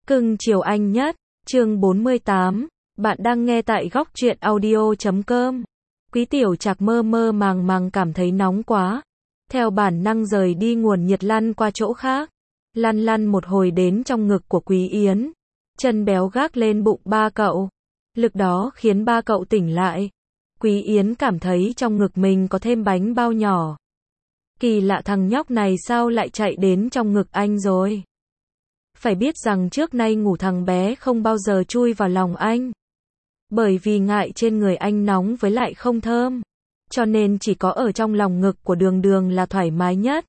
Cưng chiều anh nhất, chương 48, bạn đang nghe tại góc truyện audio.com. Quý Tiểu Trạc mơ mơ màng màng cảm thấy nóng quá. Theo bản năng rời đi nguồn nhiệt lăn qua chỗ khác. Lăn lăn một hồi đến trong ngực của Quý Yến. Chân béo gác lên bụng ba cậu. Lực đó khiến ba cậu tỉnh lại. Quý Yến cảm thấy trong ngực mình có thêm bánh bao nhỏ. Kỳ lạ, thằng nhóc này sao lại chạy đến trong ngực anh rồi? Phải biết rằng trước nay ngủ thằng bé không bao giờ chui vào lòng anh. Bởi vì ngại trên người anh nóng với lại không thơm. Cho nên chỉ có ở trong lòng ngực của Đường Đường là thoải mái nhất.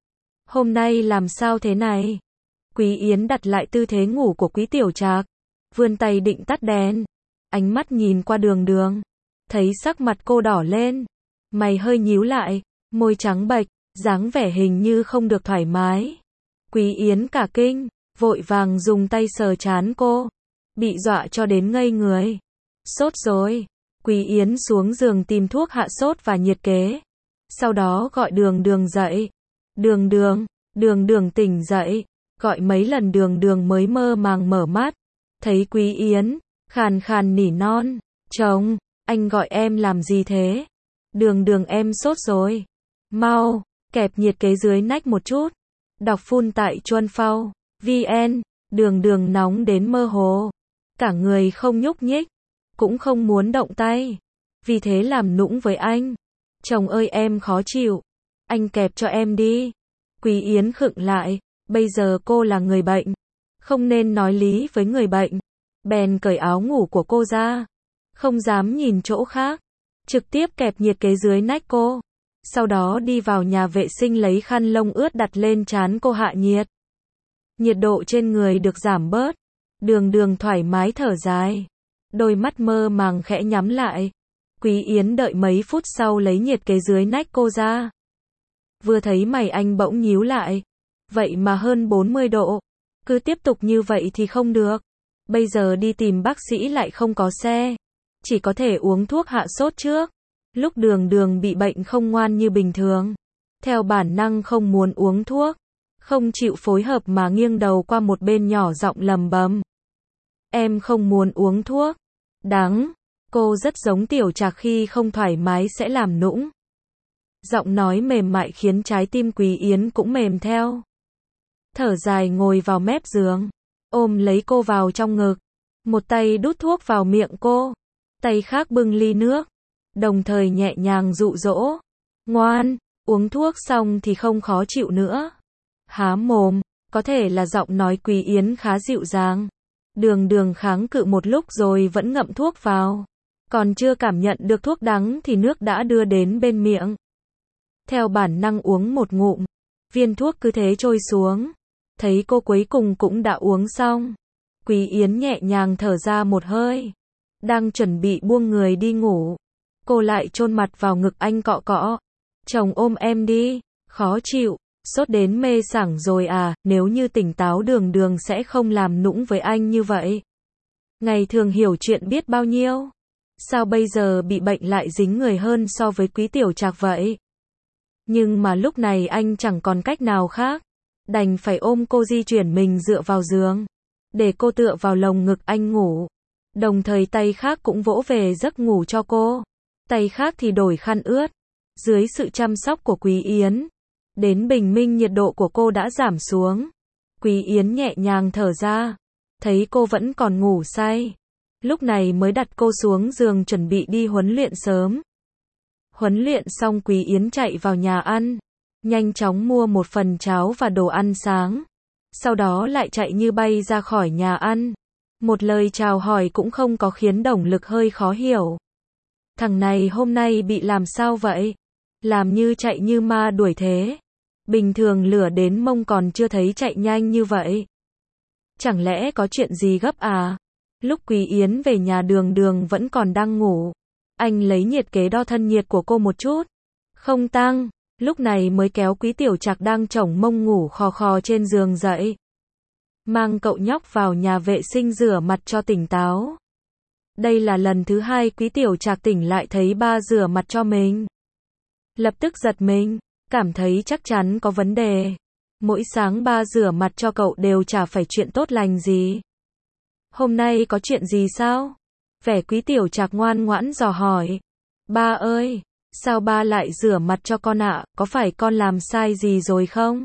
Hôm nay làm sao thế này? Quý Yến đặt lại tư thế ngủ của Quý Tiểu Trạc. Vươn tay định tắt đèn. Ánh mắt nhìn qua Đường Đường. Thấy sắc mặt cô đỏ lên. Mày hơi nhíu lại. Môi trắng bệch. Dáng vẻ hình như không được thoải mái. Quý Yến cả kinh. Vội vàng dùng tay sờ trán cô. Bị dọa cho đến ngây người. Sốt rồi. Quý Yến xuống giường tìm thuốc hạ sốt và nhiệt kế. Sau đó gọi Đường Đường dậy. Đường Đường, Đường Đường tỉnh dậy. Gọi mấy lần Đường Đường mới mơ màng mở mắt. Thấy Quý Yến, khàn khàn nỉ non. Chồng, anh gọi em làm gì thế? Đường Đường, em sốt rồi. Mau, kẹp nhiệt kế dưới nách một chút. Đọc phun tại Chuan Phao VN. Đường Đường nóng đến mơ hồ. Cả người không nhúc nhích. Cũng không muốn động tay. Vì thế làm nũng với anh. Chồng ơi, em khó chịu. Anh kẹp cho em đi. Quý Yến khựng lại. Bây giờ cô là người bệnh. Không nên nói lý với người bệnh. Bèn cởi áo ngủ của cô ra. Không dám nhìn chỗ khác. Trực tiếp kẹp nhiệt kế dưới nách cô. Sau đó đi vào nhà vệ sinh lấy khăn lông ướt đặt lên trán cô hạ nhiệt. Nhiệt độ trên người được giảm bớt. Đường Đường thoải mái thở dài. Đôi mắt mơ màng khẽ nhắm lại. Quý Yến đợi mấy phút sau lấy nhiệt kế dưới nách cô ra. Vừa thấy mày anh bỗng nhíu lại. Vậy mà hơn 40 độ. Cứ tiếp tục như vậy thì không được. Bây giờ đi tìm bác sĩ lại không có xe. Chỉ có thể uống thuốc hạ sốt trước. Lúc Đường Đường bị bệnh không ngoan như bình thường. Theo bản năng không muốn uống thuốc. Không chịu phối hợp mà nghiêng đầu qua một bên nhỏ giọng lầm bầm. Em không muốn uống thuốc. Đắng. Cô rất giống Tiểu Trạc khi không thoải mái sẽ làm nũng. Giọng nói mềm mại khiến trái tim Quý Yến cũng mềm theo. Thở dài ngồi vào mép giường. Ôm lấy cô vào trong ngực. Một tay đút thuốc vào miệng cô. Tay khác bưng ly nước. Đồng thời nhẹ nhàng dụ dỗ. Ngoan, uống thuốc xong thì không khó chịu nữa. Há mồm. Có thể là giọng nói Quý Yến khá dịu dàng. Đường Đường kháng cự một lúc rồi vẫn ngậm thuốc vào. Còn chưa cảm nhận được thuốc đắng thì nước đã đưa đến bên miệng. Theo bản năng uống một ngụm. Viên thuốc cứ thế trôi xuống. Thấy cô cuối cùng cũng đã uống xong. Quý Yến nhẹ nhàng thở ra một hơi. Đang chuẩn bị buông người đi ngủ. Cô lại chôn mặt vào ngực anh cọ cọ. Chồng ôm em đi. Khó chịu. Sốt đến mê sảng rồi à, nếu như tỉnh táo Đường Đường sẽ không làm nũng với anh như vậy. Ngày thường hiểu chuyện biết bao nhiêu. Sao bây giờ bị bệnh lại dính người hơn so với Quý Tiểu Trạc vậy? Nhưng mà lúc này anh chẳng còn cách nào khác. Đành phải ôm cô di chuyển mình dựa vào giường. Để cô tựa vào lồng ngực anh ngủ. Đồng thời tay khác cũng vỗ về giấc ngủ cho cô. Tay khác thì đổi khăn ướt. Dưới sự chăm sóc của Quý Yến. Đến bình minh nhiệt độ của cô đã giảm xuống. Quý Yến nhẹ nhàng thở ra. Thấy cô vẫn còn ngủ say. Lúc này mới đặt cô xuống giường chuẩn bị đi huấn luyện sớm. Huấn luyện xong Quý Yến chạy vào nhà ăn. Nhanh chóng mua một phần cháo và đồ ăn sáng. Sau đó lại chạy như bay ra khỏi nhà ăn. Một lời chào hỏi cũng không có khiến Đồng Lực hơi khó hiểu. Thằng này hôm nay bị làm sao vậy? Làm như chạy như ma đuổi thế. Bình thường lửa đến mông còn chưa thấy chạy nhanh như vậy. Chẳng lẽ có chuyện gì gấp à? Lúc Quý Yến về nhà Đường Đường vẫn còn đang ngủ. Anh lấy nhiệt kế đo thân nhiệt của cô một chút. Không tăng. Lúc này mới kéo Quý Tiểu Trạc đang chổng mông ngủ khò khò trên giường dậy. Mang cậu nhóc vào nhà vệ sinh rửa mặt cho tỉnh táo. Đây là lần thứ hai Quý Tiểu Trạc tỉnh lại thấy ba rửa mặt cho mình. Lập tức giật mình. Cảm thấy chắc chắn có vấn đề. Mỗi sáng ba rửa mặt cho cậu đều chả phải chuyện tốt lành gì. Hôm nay có chuyện gì sao? Vẻ Quý Tiểu Trạc ngoan ngoãn dò hỏi. Ba ơi, sao ba lại rửa mặt cho con ạ, có phải con làm sai gì rồi không?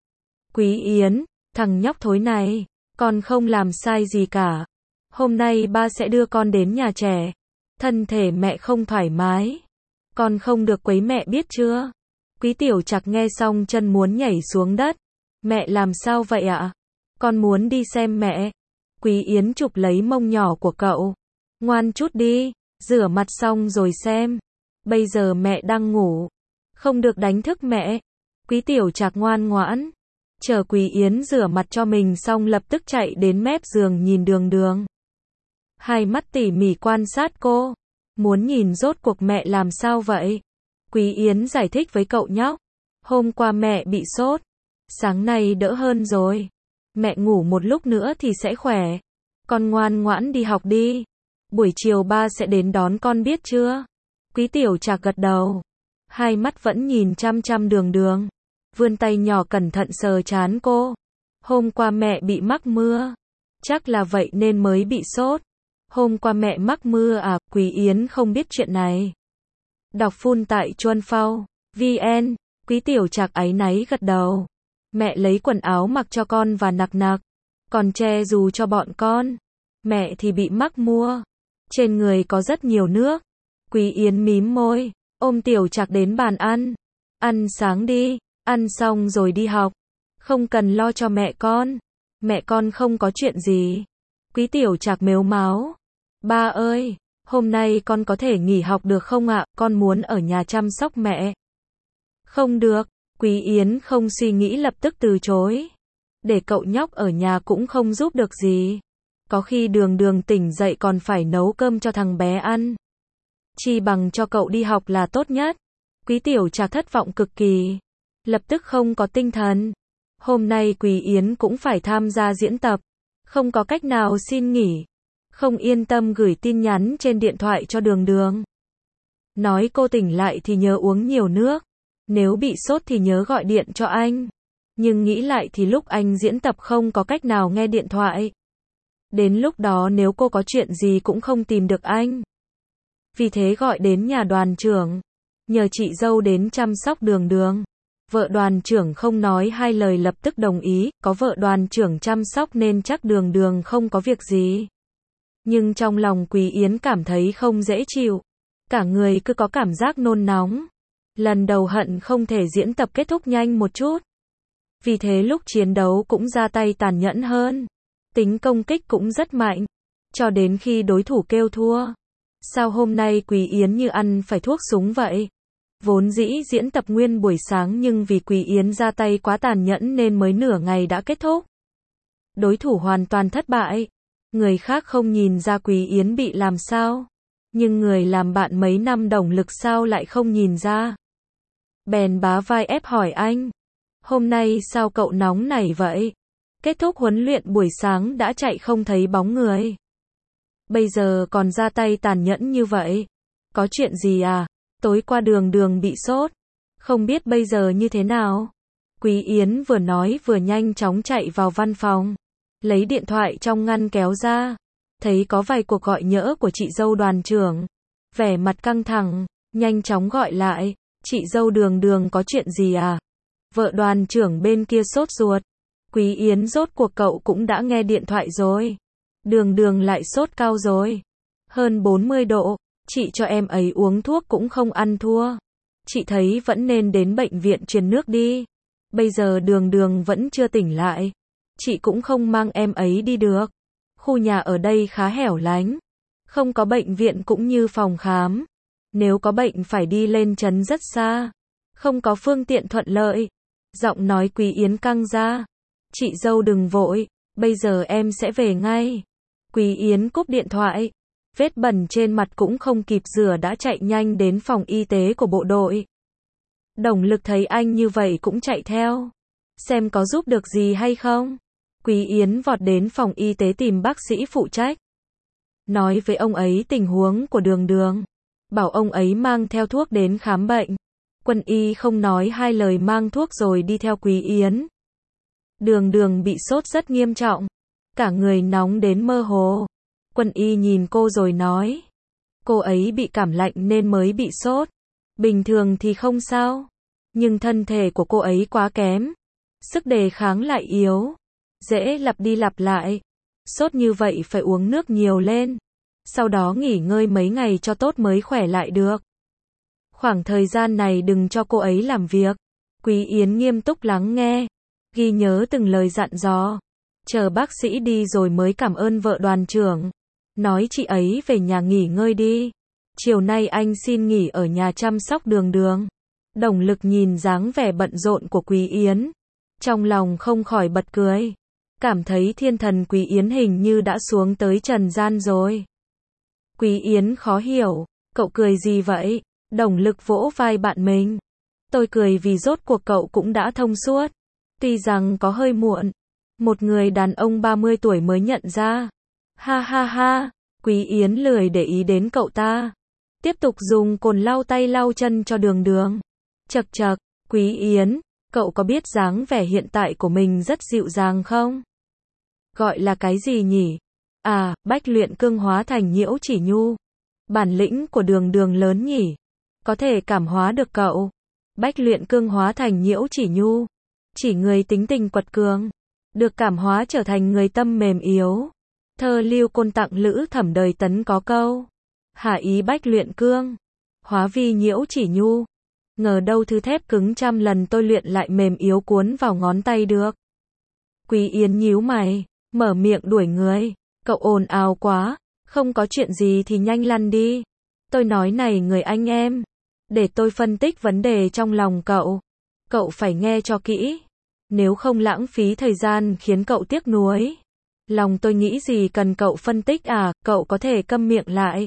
Quý Yến, thằng nhóc thối này, con không làm sai gì cả. Hôm nay ba sẽ đưa con đến nhà trẻ. Thân thể mẹ không thoải mái. Con không được quấy mẹ biết chưa? Quý Tiểu Trạc nghe xong chân muốn nhảy xuống đất. Mẹ làm sao vậy ạ? Con muốn đi xem mẹ. Quý Yến chụp lấy mông nhỏ của cậu. Ngoan chút đi, rửa mặt xong rồi xem. Bây giờ mẹ đang ngủ. Không được đánh thức mẹ. Quý Tiểu Trạc ngoan ngoãn. Chờ Quý Yến rửa mặt cho mình xong lập tức chạy đến mép giường nhìn Đường Đường. Hai mắt tỉ mỉ quan sát cô. Muốn nhìn rốt cuộc mẹ làm sao vậy? Quý Yến giải thích với cậu nhóc. Hôm qua mẹ bị sốt. Sáng nay đỡ hơn rồi. Mẹ ngủ một lúc nữa thì sẽ khỏe. Con ngoan ngoãn đi học đi. Buổi chiều ba sẽ đến đón con biết chưa? Quý Tiểu Trạc gật đầu. Hai mắt vẫn nhìn chăm chăm Đường Đường. Vươn tay nhỏ cẩn thận sờ trán cô. Hôm qua mẹ bị mắc mưa. Chắc là vậy nên mới bị sốt. Hôm qua mẹ mắc mưa à? Quý Yến không biết chuyện này. Đọc full tại Chuan Phao VN. Quý Tiểu Trạc áy náy gật đầu. Mẹ lấy quần áo mặc cho con và nặc nặc. Còn che dù cho bọn con. Mẹ thì bị mắc mưa. Trên người có rất nhiều nước. Quý Yến mím môi. Ôm Tiểu Trạc đến bàn ăn. Ăn sáng đi. Ăn xong rồi đi học. Không cần lo cho mẹ con. Mẹ con không có chuyện gì. Quý Tiểu Trạc mếu máo. Ba ơi, hôm nay con có thể nghỉ học được không ạ? Con muốn ở nhà chăm sóc mẹ. Không được. Quý Yến không suy nghĩ lập tức từ chối. Để cậu nhóc ở nhà cũng không giúp được gì. Có khi Đường Đường tỉnh dậy còn phải nấu cơm cho thằng bé ăn. Chi bằng cho cậu đi học là tốt nhất. Quý Tiểu Trạc thất vọng cực kỳ. Lập tức không có tinh thần. Hôm nay Quý Yến cũng phải tham gia diễn tập. Không có cách nào xin nghỉ. Không yên tâm gửi tin nhắn trên điện thoại cho Đường Đường. Nói cô tỉnh lại thì nhớ uống nhiều nước. Nếu bị sốt thì nhớ gọi điện cho anh. Nhưng nghĩ lại thì lúc anh diễn tập không có cách nào nghe điện thoại. Đến lúc đó nếu cô có chuyện gì cũng không tìm được anh. Vì thế gọi đến nhà đoàn trưởng. Nhờ chị dâu đến chăm sóc Đường Đường. Vợ đoàn trưởng không nói hai lời lập tức đồng ý. Có vợ đoàn trưởng chăm sóc nên chắc Đường Đường không có việc gì. Nhưng trong lòng Quý Yến cảm thấy không dễ chịu. Cả người cứ có cảm giác nôn nóng. Lần đầu hận không thể diễn tập kết thúc nhanh một chút. Vì thế lúc chiến đấu cũng ra tay tàn nhẫn hơn. Tính công kích cũng rất mạnh. Cho đến khi đối thủ kêu thua. Sao hôm nay Quý Yến như ăn phải thuốc súng vậy? Vốn dĩ diễn tập nguyên buổi sáng nhưng vì Quý Yến ra tay quá tàn nhẫn nên mới nửa ngày đã kết thúc. Đối thủ hoàn toàn thất bại. Người khác không nhìn ra Quý Yến bị làm sao. Nhưng người làm bạn mấy năm đồng lực sao lại không nhìn ra. Bèn bá vai ép hỏi anh. Hôm nay sao cậu nóng nảy vậy? Kết thúc huấn luyện buổi sáng đã chạy không thấy bóng người. Bây giờ còn ra tay tàn nhẫn như vậy. Có chuyện gì à? Tối qua Đường Đường bị sốt. Không biết bây giờ như thế nào? Quý Yến vừa nói vừa nhanh chóng chạy vào văn phòng. Lấy điện thoại trong ngăn kéo ra. Thấy có vài cuộc gọi nhỡ của chị dâu đoàn trưởng. Vẻ mặt căng thẳng, nhanh chóng gọi lại. Chị dâu Đường Đường có chuyện gì à? Vợ đoàn trưởng bên kia sốt ruột. Quý Yến rốt cuộc cậu cũng đã nghe điện thoại rồi. Đường Đường lại sốt cao rồi. Hơn 40 độ. Chị cho em ấy uống thuốc cũng không ăn thua. Chị thấy vẫn nên đến bệnh viện truyền nước đi. Bây giờ Đường Đường vẫn chưa tỉnh lại. Chị cũng không mang em ấy đi được. Khu nhà ở đây khá hẻo lánh. Không có bệnh viện cũng như phòng khám. Nếu có bệnh phải đi lên trấn rất xa. Không có phương tiện thuận lợi. Giọng nói Quý Yến căng ra. Chị dâu đừng vội. Bây giờ em sẽ về ngay. Quý Yến cúp điện thoại. Vết bẩn trên mặt cũng không kịp rửa đã chạy nhanh đến phòng y tế của bộ đội. Đồng lực thấy anh như vậy cũng chạy theo. Xem có giúp được gì hay không. Quý Yến vọt đến phòng y tế tìm bác sĩ phụ trách. Nói với ông ấy tình huống của Đường Đường. Bảo ông ấy mang theo thuốc đến khám bệnh. Quân y không nói hai lời mang thuốc rồi đi theo Quý Yến. Đường Đường bị sốt rất nghiêm trọng. cả người nóng đến mơ hồ. Quân y nhìn cô rồi nói, cô ấy bị cảm lạnh nên mới bị sốt. Bình thường thì không sao, nhưng thân thể của cô ấy quá kém, sức đề kháng lại yếu, dễ lặp đi lặp lại. Sốt như vậy phải uống nước nhiều lên, sau đó nghỉ ngơi mấy ngày cho tốt mới khỏe lại được. Khoảng thời gian này đừng cho cô ấy làm việc. Quý Yến nghiêm túc lắng nghe, ghi nhớ từng lời dặn dò. Chờ bác sĩ đi rồi mới cảm ơn vợ đoàn trưởng. Nói chị ấy về nhà nghỉ ngơi đi. Chiều nay anh xin nghỉ ở nhà chăm sóc Đường Đường. Đồng Lực nhìn dáng vẻ bận rộn của Quý Yến, trong lòng không khỏi bật cười. Cảm thấy thiên thần Quý Yến hình như đã xuống tới trần gian rồi. Quý Yến khó hiểu, cậu cười gì vậy? Đồng Lực vỗ vai bạn mình. Tôi cười vì rốt cuộc cậu cũng đã thông suốt. Tuy rằng có hơi muộn, một người đàn ông 30 tuổi mới nhận ra. Ha ha ha, Quý Yến lười để ý đến cậu ta. Tiếp tục dùng cồn lau tay lau chân cho Đường Đường. Chậc chậc, Quý Yến, cậu có biết dáng vẻ hiện tại của mình rất dịu dàng không? Gọi là cái gì nhỉ? À, bách luyện cương hóa thành nhiễu chỉ nhu. Bản lĩnh của Đường Đường lớn nhỉ? Có thể cảm hóa được cậu. Bách luyện cương hóa thành nhiễu chỉ nhu. Chỉ người tính tình quật cường, được cảm hóa trở thành người tâm mềm yếu. Thơ Lưu Côn tặng Lữ Thẩm đời Tấn có câu. Hạ ý bách luyện cương, hóa vi nhiễu chỉ nhu. Ngờ đâu thứ thép cứng trăm lần tôi luyện lại mềm yếu cuốn vào ngón tay được. Quý Yến nhíu mày, mở miệng đuổi người. Cậu ồn ào quá, không có chuyện gì thì nhanh lăn đi. Tôi nói này người anh em, để tôi phân tích vấn đề trong lòng cậu. Cậu phải nghe cho kỹ, nếu không lãng phí thời gian khiến cậu tiếc nuối. Lòng tôi nghĩ gì cần cậu phân tích à, cậu có thể câm miệng lại.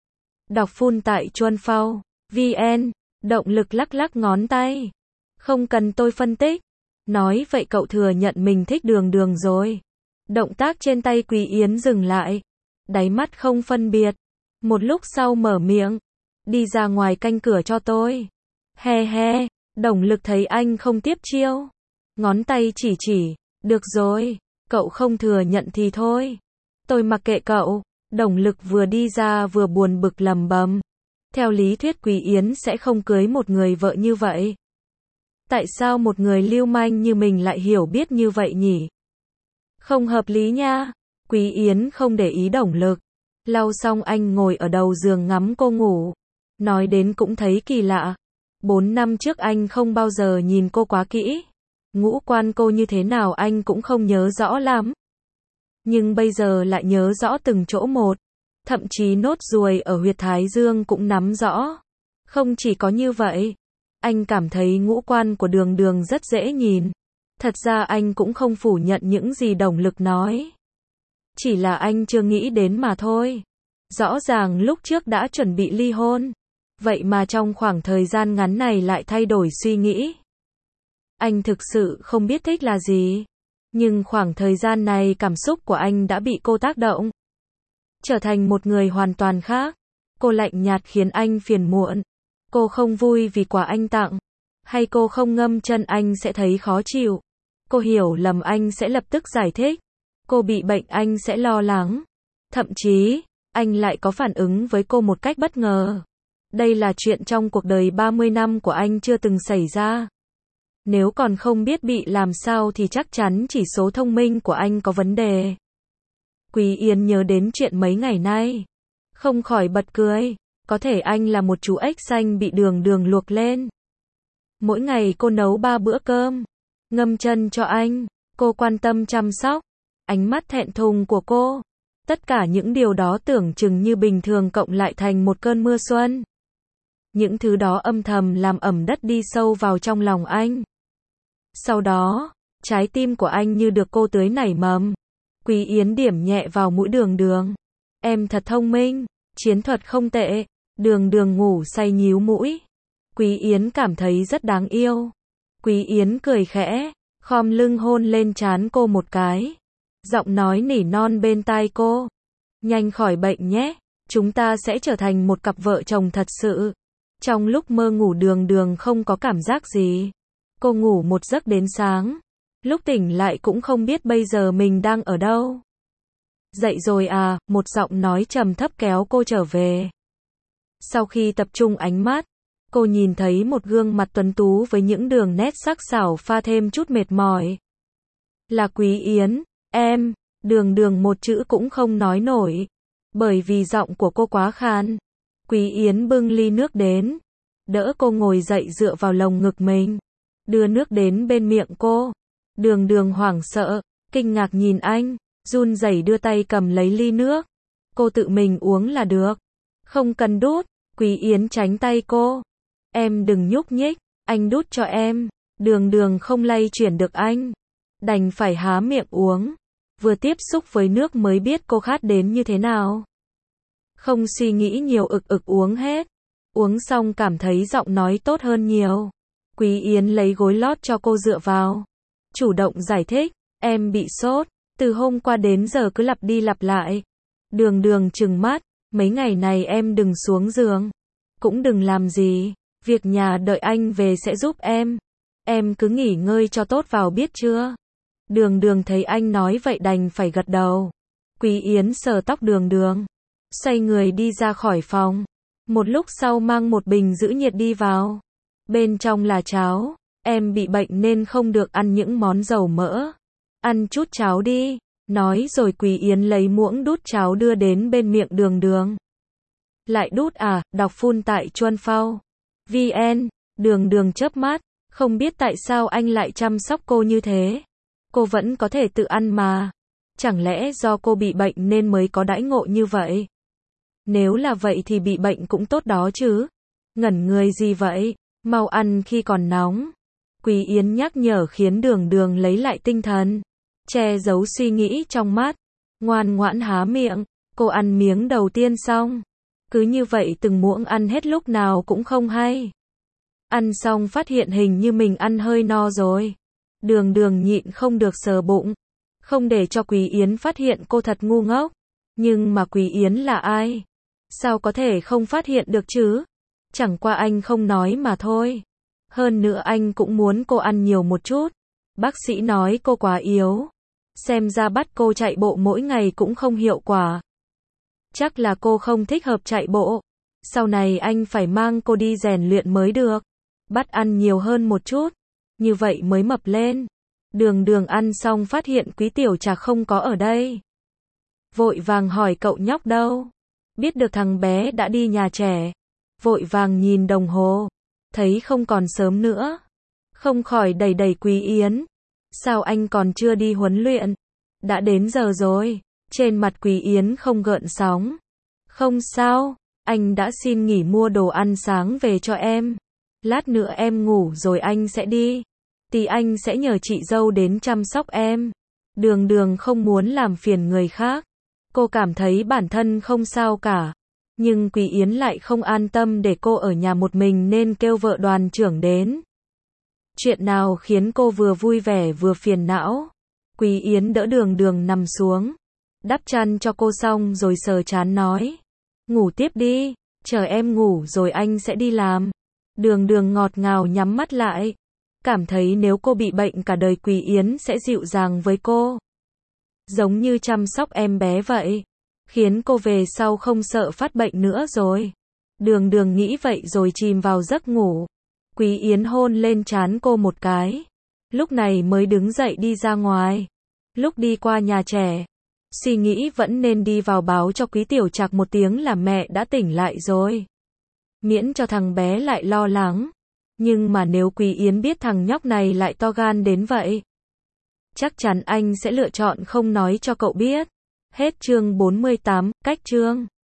Đọc full tại Chuan Phao, VN, Động Lực lắc lắc ngón tay. Không cần tôi phân tích. Nói vậy cậu thừa nhận mình thích Đường Đường rồi. Động tác trên tay Quý Yến dừng lại. Đáy mắt không phân biệt. Một lúc sau mở miệng. Đi ra ngoài canh cửa cho tôi. He he, Đồng Lực thấy anh không tiếp chiêu. Ngón tay chỉ. Được rồi, cậu không thừa nhận thì thôi. Tôi mặc kệ cậu. Đồng Lực vừa đi ra vừa buồn bực lầm bầm. Theo lý thuyết Quý Yến sẽ không cưới một người vợ như vậy. Tại sao một người lưu manh như mình lại hiểu biết như vậy nhỉ? Không hợp lý nha. Quý Yến không để ý Đồng Lực. Lau xong anh ngồi ở đầu giường ngắm cô ngủ. Nói đến cũng thấy kỳ lạ. 4 năm trước anh không bao giờ nhìn cô quá kỹ. Ngũ quan cô như thế nào anh cũng không nhớ rõ lắm. Nhưng bây giờ lại nhớ rõ từng chỗ một. Thậm chí nốt ruồi ở huyệt thái dương cũng nắm rõ. Không chỉ có như vậy, anh cảm thấy ngũ quan của Đường Đường rất dễ nhìn. Thật ra anh cũng không phủ nhận những gì Đồng Lực nói. Chỉ là anh chưa nghĩ đến mà thôi. Rõ ràng lúc trước đã chuẩn bị ly hôn. Vậy mà trong khoảng thời gian ngắn này lại thay đổi suy nghĩ. Anh thực sự không biết thích là gì. Nhưng khoảng thời gian này cảm xúc của anh đã bị cô tác động. Trở thành một người hoàn toàn khác. Cô lạnh nhạt khiến anh phiền muộn. Cô không vui vì quà anh tặng. Hay cô không ngâm chân anh sẽ thấy khó chịu. Cô hiểu lầm anh sẽ lập tức giải thích. Cô bị bệnh anh sẽ lo lắng. Thậm chí, anh lại có phản ứng với cô một cách bất ngờ. Đây là chuyện trong cuộc đời 30 năm của anh chưa từng xảy ra. Nếu còn không biết bị làm sao thì chắc chắn chỉ số thông minh của anh có vấn đề. Quý Yến nhớ đến chuyện mấy ngày nay. Không khỏi bật cười. Có thể anh là một chú ếch xanh bị Đường Đường luộc lên. Mỗi ngày cô nấu 3 bữa cơm. Ngâm chân cho anh. Cô quan tâm chăm sóc. Ánh mắt thẹn thùng của cô. Tất cả những điều đó tưởng chừng như bình thường cộng lại thành một cơn mưa xuân. Những thứ đó âm thầm làm ẩm đất đi sâu vào trong lòng anh. Sau đó, trái tim của anh như được cô tưới nảy mầm. Quý Yến điểm nhẹ vào mũi Đường Đường. Em thật thông minh, chiến thuật không tệ. Đường Đường ngủ say nhíu mũi. Quý Yến cảm thấy rất đáng yêu. Quý Yến cười khẽ, khom lưng hôn lên trán cô một cái. Giọng nói nỉ non bên tai cô. Nhanh khỏi bệnh nhé, chúng ta sẽ trở thành một cặp vợ chồng thật sự. Trong lúc mơ ngủ Đường Đường không có cảm giác gì. Cô ngủ một giấc đến sáng. Lúc tỉnh lại cũng không biết bây giờ mình đang ở đâu. Dậy rồi à, một giọng nói trầm thấp kéo cô trở về. Sau khi tập trung ánh mắt, cô nhìn thấy một gương mặt tuấn tú với những đường nét sắc sảo pha thêm chút mệt mỏi. Là Quý Yến, em, Đường một chữ cũng không nói nổi, bởi vì giọng của cô quá khan. Quý Yến bưng ly nước đến, đỡ cô ngồi dậy dựa vào lồng ngực mình, đưa nước đến bên miệng cô. Đường hoảng sợ, kinh ngạc nhìn anh, run rẩy đưa tay cầm lấy ly nước. Cô tự mình uống là được, không cần đút. Quý Yến tránh tay cô. Em đừng nhúc nhích, anh đút cho em. Đường không lay chuyển được anh, đành phải há miệng uống. Vừa tiếp xúc với nước mới biết cô khát đến như thế nào. Không suy nghĩ nhiều, ực uống hết. Uống xong cảm thấy giọng nói tốt hơn nhiều. Quý Yến lấy gối lót cho cô dựa vào, chủ động giải thích, em bị sốt, từ hôm qua đến giờ cứ lặp đi lặp lại. Đường trừng mắt, mấy ngày này em đừng xuống giường, cũng đừng làm gì, việc nhà đợi anh về sẽ giúp em cứ nghỉ ngơi cho tốt vào biết chưa. Đường thấy anh nói vậy đành phải gật đầu. Quý Yến sờ tóc Đường, xoay người đi ra khỏi phòng. Một lúc sau mang một bình giữ nhiệt đi vào. Bên trong là cháo, em bị bệnh nên không được ăn những món dầu mỡ. Ăn chút cháo đi, nói rồi Quý Yến lấy muỗng đút cháo đưa đến bên miệng Đường. Lại đút à, đọc phun tại Chuan Phao VN. Đường chớp mắt, không biết tại sao anh lại chăm sóc cô như thế. Cô vẫn có thể tự ăn mà. Chẳng lẽ do cô bị bệnh nên mới có đãi ngộ như vậy? Nếu là vậy thì bị bệnh cũng tốt đó chứ. Ngẩn người gì vậy? Mau ăn khi còn nóng. Quý Yến nhắc nhở khiến Đường lấy lại tinh thần, che giấu suy nghĩ trong mắt, ngoan ngoãn há miệng. Cô ăn miếng đầu tiên xong, cứ như vậy từng muỗng ăn hết lúc nào cũng không hay. Ăn xong phát hiện hình như mình ăn hơi no rồi. Đường nhịn không được sờ bụng, không để cho Quý Yến phát hiện cô thật ngu ngốc. Nhưng mà Quý Yến là ai? Sao có thể không phát hiện được chứ? Chẳng qua anh không nói mà thôi. Hơn nữa anh cũng muốn cô ăn nhiều một chút. Bác sĩ nói cô quá yếu. Xem ra bắt cô chạy bộ mỗi ngày cũng không hiệu quả. Chắc là cô không thích hợp chạy bộ. Sau này anh phải mang cô đi rèn luyện mới được. Bắt ăn nhiều hơn một chút, như vậy mới mập lên. Đường ăn xong phát hiện Quý Tiểu Trạc không có ở đây. Vội vàng hỏi cậu nhóc đâu. Biết được thằng bé đã đi nhà trẻ. Vội vàng nhìn đồng hồ, thấy không còn sớm nữa. Không khỏi đẩy Quý Yến. Sao anh còn chưa đi huấn luyện? Đã đến giờ rồi. Trên mặt Quý Yến không gợn sóng. Không sao, anh đã xin nghỉ mua đồ ăn sáng về cho em. Lát nữa em ngủ rồi anh sẽ đi. Tí anh sẽ nhờ chị dâu đến chăm sóc em. Đường không muốn làm phiền người khác. Cô cảm thấy bản thân không sao cả. Nhưng Quý Yến lại không an tâm để cô ở nhà một mình nên kêu vợ đoàn trưởng đến. Chuyện nào khiến cô vừa vui vẻ vừa phiền não. Quý Yến đỡ Đường nằm xuống, đắp chăn cho cô xong rồi sờ trán nói. Ngủ tiếp đi, chờ em ngủ rồi anh sẽ đi làm. Đường ngọt ngào nhắm mắt lại. Cảm thấy nếu cô bị bệnh cả đời Quý Yến sẽ dịu dàng với cô. Giống như chăm sóc em bé vậy. Khiến cô về sau không sợ phát bệnh nữa rồi. Đường nghĩ vậy rồi chìm vào giấc ngủ. Quý Yến hôn lên trán cô một cái. Lúc này mới đứng dậy đi ra ngoài. Lúc đi qua nhà trẻ, suy nghĩ vẫn nên đi vào báo cho Quý Tiểu Trạc một tiếng là mẹ đã tỉnh lại rồi. Miễn cho thằng bé lại lo lắng. Nhưng mà nếu Quý Yến biết thằng nhóc này lại to gan đến vậy, chắc chắn anh sẽ lựa chọn không nói cho cậu biết. Hết chương 48, cách chương.